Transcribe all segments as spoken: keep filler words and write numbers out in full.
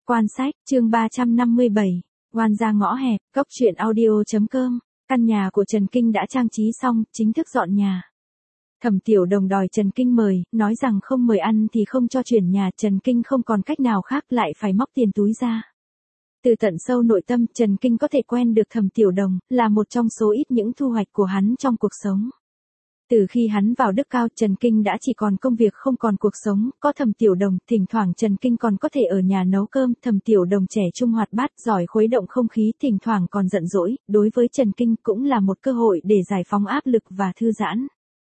Quan sách, chương ba trăm năm mươi bảy, oan gia ngõ hẹp, cốc truyện audio.com, căn nhà của Trần Kinh đã trang trí xong, chính thức dọn nhà. Thẩm Tiểu Đồng đòi Trần Kinh mời, nói rằng không mời ăn thì không cho chuyển nhà, Trần Kinh không còn cách nào khác lại phải móc tiền túi ra. Từ tận sâu nội tâm, Trần Kinh có thể quen được Thẩm Tiểu Đồng, là một trong số ít những thu hoạch của hắn trong cuộc sống. Từ khi hắn vào Đức Cao, Trần Kinh đã chỉ còn công việc không còn cuộc sống, có Thẩm Tiểu Đồng, thỉnh thoảng Trần Kinh còn có thể ở nhà nấu cơm, Thẩm Tiểu Đồng trẻ trung hoạt bát, giỏi khuấy động không khí, thỉnh thoảng còn giận dỗi, đối với Trần Kinh cũng là một cơ hội để giải phóng áp lực và thư giãn.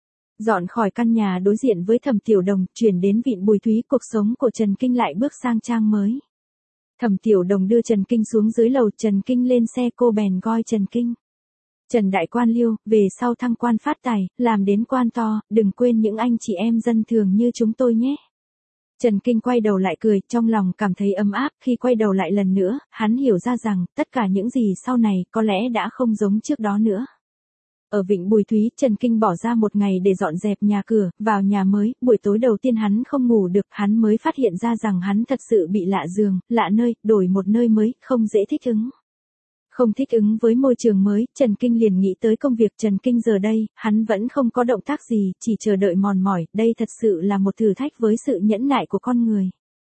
Dọn khỏi căn nhà đối diện với Thẩm Tiểu Đồng, chuyển đến Vịnh Bùi Thúy, cuộc sống của Trần Kinh lại bước sang trang mới. Thẩm Tiểu Đồng đưa Trần Kinh xuống dưới lầu, Trần Kinh lên xe, cô bèn gọi Trần Kinh. Trần Đại Quan Liêu, về sau thăng quan phát tài, làm đến quan to, đừng quên những anh chị em dân thường như chúng tôi nhé. Trần Kinh quay đầu lại cười, trong lòng cảm thấy ấm áp, khi quay đầu lại lần nữa, hắn hiểu ra rằng, tất cả những gì sau này, có lẽ đã không giống trước đó nữa. Ở Vịnh Bùi Thúy, Trần Kinh bỏ ra một ngày để dọn dẹp nhà cửa, vào nhà mới, buổi tối đầu tiên hắn không ngủ được, hắn mới phát hiện ra rằng hắn thật sự bị lạ giường, lạ nơi, đổi một nơi mới, không dễ thích ứng. Không thích ứng với môi trường mới, Trần Kinh liền nghĩ tới công việc. Trần Kinh giờ đây, hắn vẫn không có động tác gì, chỉ chờ đợi mòn mỏi, đây thật sự là một thử thách với sự nhẫn nại của con người.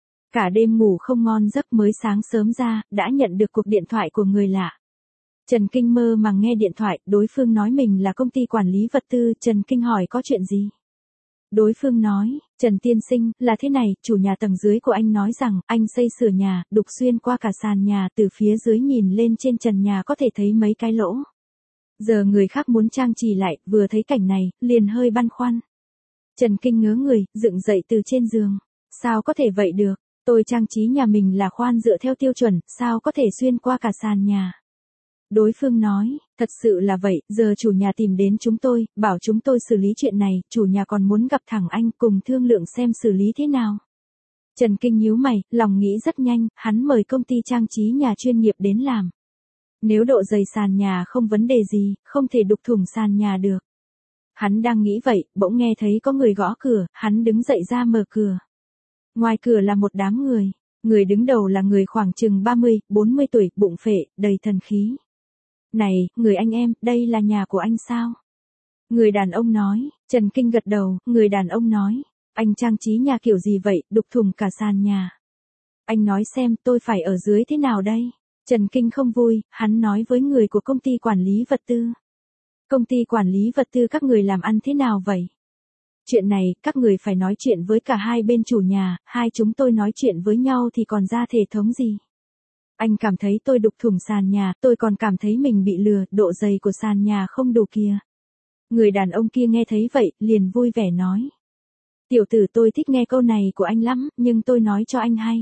Cả đêm ngủ không ngon giấc, mới sáng sớm ra, đã nhận được cuộc điện thoại của người lạ. Trần Kinh mơ màng nghe điện thoại, đối phương nói mình là công ty quản lý vật tư, Trần Kinh hỏi có chuyện gì. Đối phương nói, Trần tiên sinh, là thế này, chủ nhà tầng dưới của anh nói rằng, anh xây sửa nhà, đục xuyên qua cả sàn nhà, từ phía dưới nhìn lên trên trần nhà có thể thấy mấy cái lỗ. Giờ người khác muốn trang trí lại, vừa thấy cảnh này, liền hơi băn khoăn. Trần Kinh ngớ người, dựng dậy từ trên giường. Sao có thể vậy được, tôi trang trí nhà mình là khoan dựa theo tiêu chuẩn, sao có thể xuyên qua cả sàn nhà. Đối phương nói, thật sự là vậy, giờ chủ nhà tìm đến chúng tôi, bảo chúng tôi xử lý chuyện này, chủ nhà còn muốn gặp thẳng anh, cùng thương lượng xem xử lý thế nào. Trần Kinh nhíu mày, lòng nghĩ rất nhanh, hắn mời công ty trang trí nhà chuyên nghiệp đến làm. Nếu độ dày sàn nhà không vấn đề gì, không thể đục thủng sàn nhà được. Hắn đang nghĩ vậy, bỗng nghe thấy có người gõ cửa, hắn đứng dậy ra mở cửa. Ngoài cửa là một đám người, người đứng đầu là người khoảng chừng ba mươi, bốn mươi tuổi, bụng phệ, đầy thần khí. Này, người anh em, đây là nhà của anh sao? Người đàn ông nói. Trần Kinh gật đầu, người đàn ông nói, anh trang trí nhà kiểu gì vậy, đục thủng cả sàn nhà. Anh nói xem tôi phải ở dưới thế nào đây? Trần Kinh không vui, hắn nói với người của công ty quản lý vật tư. Công ty quản lý vật tư các người làm ăn thế nào vậy? Chuyện này, các người phải nói chuyện với cả hai bên chủ nhà, hai chúng tôi nói chuyện với nhau thì còn ra thể thống gì? Anh cảm thấy tôi đục thủng sàn nhà, tôi còn cảm thấy mình bị lừa, độ dày của sàn nhà không đủ kìa. Người đàn ông kia nghe thấy vậy, liền vui vẻ nói. Tiểu tử, tôi thích nghe câu này của anh lắm, nhưng tôi nói cho anh hay.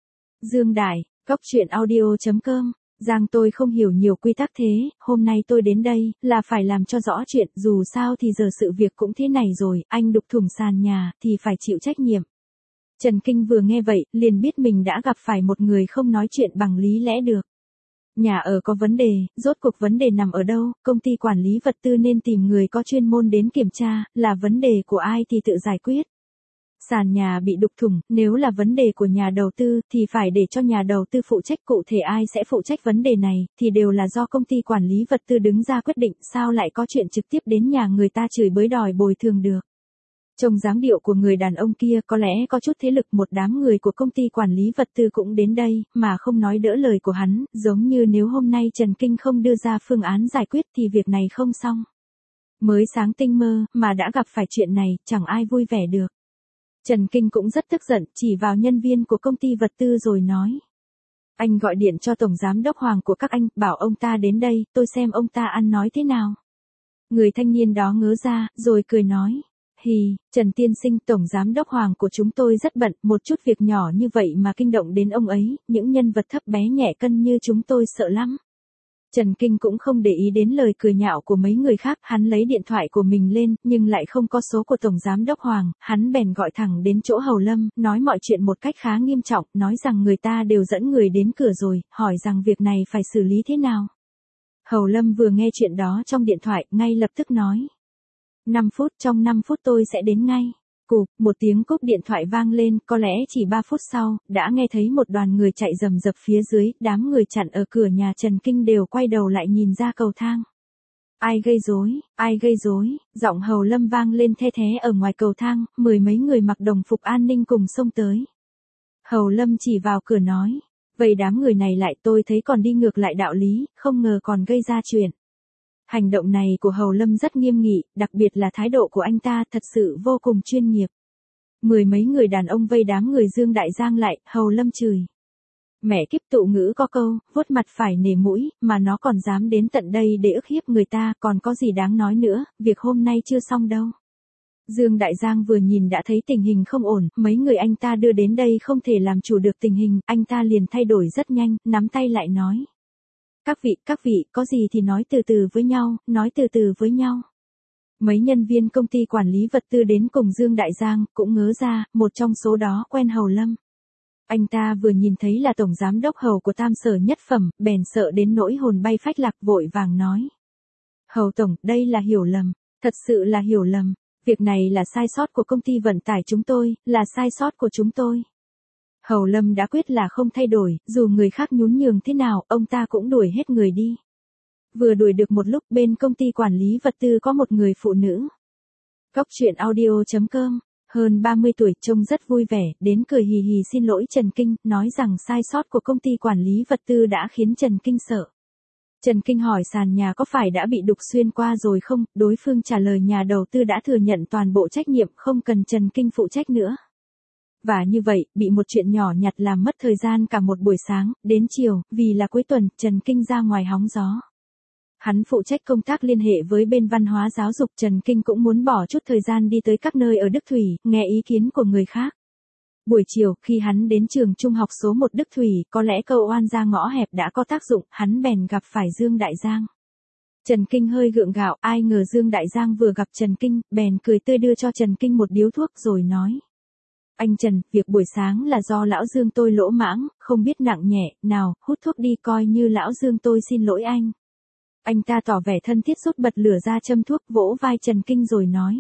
Dương Đại, cốc truyện audio.com, Giang tôi không hiểu nhiều quy tắc thế, hôm nay tôi đến đây, là phải làm cho rõ chuyện, dù sao thì giờ sự việc cũng thế này rồi, anh đục thủng sàn nhà, thì phải chịu trách nhiệm. Trần Kinh vừa nghe vậy, liền biết mình đã gặp phải một người không nói chuyện bằng lý lẽ được. Nhà ở có vấn đề, rốt cuộc vấn đề nằm ở đâu, công ty quản lý vật tư nên tìm người có chuyên môn đến kiểm tra, là vấn đề của ai thì tự giải quyết. Sàn nhà bị đục thủng, nếu là vấn đề của nhà đầu tư, thì phải để cho nhà đầu tư phụ trách, cụ thể ai sẽ phụ trách vấn đề này, thì đều là do công ty quản lý vật tư đứng ra quyết định, sao lại có chuyện trực tiếp đến nhà người ta chửi bới đòi bồi thường được. Trông dáng điệu của người đàn ông kia có lẽ có chút thế lực, một đám người của công ty quản lý vật tư cũng đến đây, mà không nói đỡ lời của hắn, giống như nếu hôm nay Trần Kinh không đưa ra phương án giải quyết thì việc này không xong. Mới sáng tinh mơ, mà đã gặp phải chuyện này, chẳng ai vui vẻ được. Trần Kinh cũng rất tức giận, chỉ vào nhân viên của công ty vật tư rồi nói. Anh gọi điện cho Tổng Giám đốc Hoàng của các anh, bảo ông ta đến đây, tôi xem ông ta ăn nói thế nào. Người thanh niên đó ngớ ra, rồi cười nói. Hì, Trần tiên sinh, Tổng Giám đốc Hoàng của chúng tôi rất bận, một chút việc nhỏ như vậy mà kinh động đến ông ấy, những nhân vật thấp bé nhẹ cân như chúng tôi sợ lắm. Trần Kinh cũng không để ý đến lời cười nhạo của mấy người khác, hắn lấy điện thoại của mình lên, nhưng lại không có số của Tổng Giám đốc Hoàng, hắn bèn gọi thẳng đến chỗ Hầu Lâm, nói mọi chuyện một cách khá nghiêm trọng, nói rằng người ta đều dẫn người đến cửa rồi, hỏi rằng việc này phải xử lý thế nào. Hầu Lâm vừa nghe chuyện đó trong điện thoại, ngay lập tức nói. năm phút, trong năm phút tôi sẽ đến ngay. Cụp, một tiếng cúp điện thoại vang lên, có lẽ chỉ ba phút sau, đã nghe thấy một đoàn người chạy rầm rập phía dưới, đám người chặn ở cửa nhà Trần Kinh đều quay đầu lại nhìn ra cầu thang. Ai gây rối, ai gây rối, giọng Hầu Lâm vang lên the thé ở ngoài cầu thang, mười mấy người mặc đồng phục an ninh cùng xông tới. Hầu Lâm chỉ vào cửa nói, vậy đám người này lại tôi thấy còn đi ngược lại đạo lý, không ngờ còn gây ra chuyện. Hành động này của Hầu Lâm rất nghiêm nghị, đặc biệt là thái độ của anh ta thật sự vô cùng chuyên nghiệp. Mười mấy người đàn ông vây đám người Dương Đại Giang lại, Hầu Lâm chửi. Mẹ kiếp tụ ngữ có câu, vuốt mặt phải nể mũi, mà nó còn dám đến tận đây để ức hiếp người ta, còn có gì đáng nói nữa, việc hôm nay chưa xong đâu. Dương Đại Giang vừa nhìn đã thấy tình hình không ổn, mấy người anh ta đưa đến đây không thể làm chủ được tình hình, anh ta liền thay đổi rất nhanh, nắm tay lại nói. Các vị, các vị, có gì thì nói từ từ với nhau, nói từ từ với nhau. Mấy nhân viên công ty quản lý vật tư đến cùng Dương Đại Giang, cũng ngớ ra, một trong số đó quen Hầu Lâm. Anh ta vừa nhìn thấy là tổng giám đốc Hầu của Tam Sở Nhất Phẩm, bèn sợ đến nỗi hồn bay phách lạc, vội vàng nói. Hầu tổng, đây là hiểu lầm, thật sự là hiểu lầm, việc này là sai sót của công ty vận tải chúng tôi, là sai sót của chúng tôi. Hầu Lâm đã quyết là không thay đổi, dù người khác nhún nhường thế nào, ông ta cũng đuổi hết người đi. Vừa đuổi được một lúc, bên công ty quản lý vật tư có một người phụ nữ. Cốc truyện audio chấm com, hơn ba mươi tuổi, trông rất vui vẻ, đến cười hì hì xin lỗi Trần Kinh, nói rằng sai sót của công ty quản lý vật tư đã khiến Trần Kinh sợ. Trần Kinh hỏi sàn nhà có phải đã bị đục xuyên qua rồi không, đối phương trả lời nhà đầu tư đã thừa nhận toàn bộ trách nhiệm, không cần Trần Kinh phụ trách nữa. Và như vậy, bị một chuyện nhỏ nhặt làm mất thời gian cả một buổi sáng, đến chiều, vì là cuối tuần, Trần Kinh ra ngoài hóng gió. Hắn phụ trách công tác liên hệ với bên văn hóa giáo dục, Trần Kinh cũng muốn bỏ chút thời gian đi tới các nơi ở Đức Thủy, nghe ý kiến của người khác. Buổi chiều, khi hắn đến trường trung học số một Đức Thủy, có lẽ câu oan ra ngõ hẹp đã có tác dụng, hắn bèn gặp phải Dương Đại Giang. Trần Kinh hơi gượng gạo, ai ngờ Dương Đại Giang vừa gặp Trần Kinh, bèn cười tươi đưa cho Trần Kinh một điếu thuốc rồi nói. Anh Trần, việc buổi sáng là do lão Dương tôi lỗ mãng, không biết nặng nhẹ, nào, hút thuốc đi coi như lão Dương tôi xin lỗi anh. Anh ta tỏ vẻ thân thiết rút bật lửa ra châm thuốc, vỗ vai Trần Kinh rồi nói.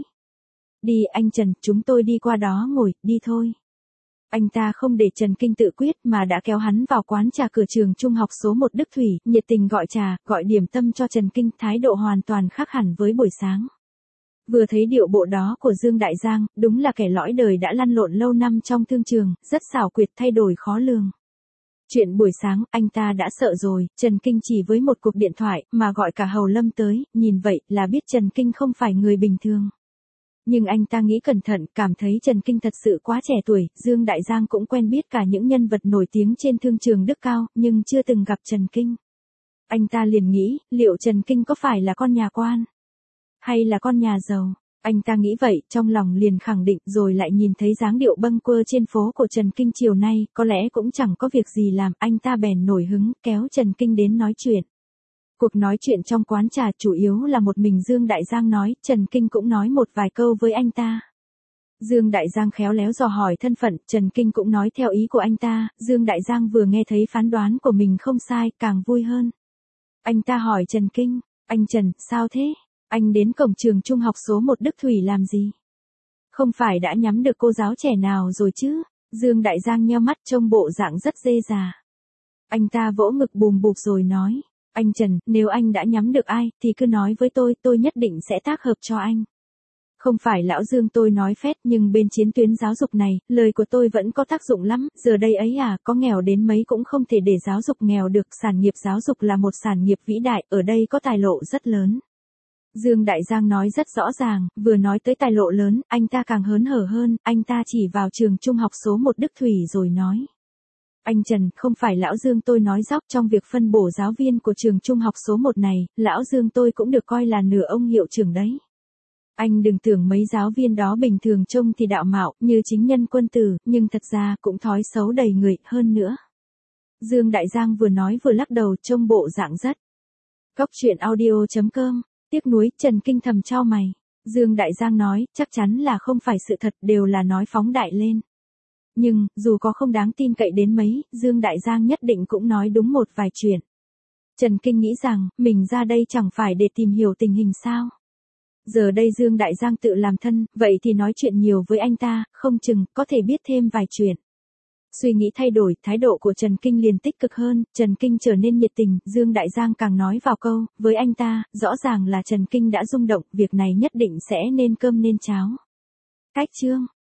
Đi anh Trần, chúng tôi đi qua đó ngồi, đi thôi. Anh ta không để Trần Kinh tự quyết mà đã kéo hắn vào quán trà cửa trường trung học số một Đức Thủy, nhiệt tình gọi trà, gọi điểm tâm cho Trần Kinh, thái độ hoàn toàn khác hẳn với buổi sáng. Vừa thấy điệu bộ đó của Dương Đại Giang, đúng là kẻ lõi đời đã lăn lộn lâu năm trong thương trường, rất xảo quyệt, thay đổi khó lường. Chuyện buổi sáng, anh ta đã sợ rồi, Trần Kinh chỉ với một cuộc điện thoại, mà gọi cả Hầu Lâm tới, nhìn vậy, là biết Trần Kinh không phải người bình thường. Nhưng anh ta nghĩ cẩn thận, cảm thấy Trần Kinh thật sự quá trẻ tuổi, Dương Đại Giang cũng quen biết cả những nhân vật nổi tiếng trên thương trường Đức Cao, nhưng chưa từng gặp Trần Kinh. Anh ta liền nghĩ, liệu Trần Kinh có phải là con nhà quan? Hay là con nhà giàu? Anh ta nghĩ vậy, trong lòng liền khẳng định, rồi lại nhìn thấy dáng điệu bâng quơ trên phố của Trần Kinh chiều nay, có lẽ cũng chẳng có việc gì làm, anh ta bèn nổi hứng, kéo Trần Kinh đến nói chuyện. Cuộc nói chuyện trong quán trà chủ yếu là một mình Dương Đại Giang nói, Trần Kinh cũng nói một vài câu với anh ta. Dương Đại Giang khéo léo dò hỏi thân phận, Trần Kinh cũng nói theo ý của anh ta, Dương Đại Giang vừa nghe thấy phán đoán của mình không sai, càng vui hơn. Anh ta hỏi Trần Kinh, anh Trần, sao thế? Anh đến cổng trường trung học số một Đức Thủy làm gì? Không phải đã nhắm được cô giáo trẻ nào rồi chứ? Dương Đại Giang nheo mắt trông bộ dạng rất dê già. Anh ta vỗ ngực bùm bụp rồi nói, anh Trần, nếu anh đã nhắm được ai, thì cứ nói với tôi, tôi nhất định sẽ tác hợp cho anh. Không phải lão Dương tôi nói phét, nhưng bên chiến tuyến giáo dục này, lời của tôi vẫn có tác dụng lắm, giờ đây ấy à, có nghèo đến mấy cũng không thể để giáo dục nghèo được, sản nghiệp giáo dục là một sản nghiệp vĩ đại, ở đây có tài lộ rất lớn. Dương Đại Giang nói rất rõ ràng, vừa nói tới tài lộ lớn, anh ta càng hớn hở hơn, anh ta chỉ vào trường trung học số một Đức Thủy rồi nói. Anh Trần, không phải lão Dương tôi nói dóc, trong việc phân bổ giáo viên của trường trung học số một này, lão Dương tôi cũng được coi là nửa ông hiệu trưởng đấy. Anh đừng tưởng mấy giáo viên đó bình thường trông thì đạo mạo, như chính nhân quân tử, nhưng thật ra cũng thói xấu đầy người, hơn nữa. Dương Đại Giang vừa nói vừa lắc đầu, trông bộ dạng rất. Cốc truyện audio chấm com, tiếc nuối, Trần Kinh thầm chau mày. Dương Đại Giang nói, chắc chắn là không phải sự thật, đều là nói phóng đại lên. Nhưng, dù có không đáng tin cậy đến mấy, Dương Đại Giang nhất định cũng nói đúng một vài chuyện. Trần Kinh nghĩ rằng, mình ra đây chẳng phải để tìm hiểu tình hình sao. Giờ đây Dương Đại Giang tự làm thân, vậy thì nói chuyện nhiều với anh ta, không chừng, có thể biết thêm vài chuyện. Suy nghĩ thay đổi, thái độ của Trần Kinh liền tích cực hơn, Trần Kinh trở nên nhiệt tình, Dương Đại Giang càng nói vào câu, với anh ta, rõ ràng là Trần Kinh đã rung động, việc này nhất định sẽ nên cơm nên cháo. Cách chương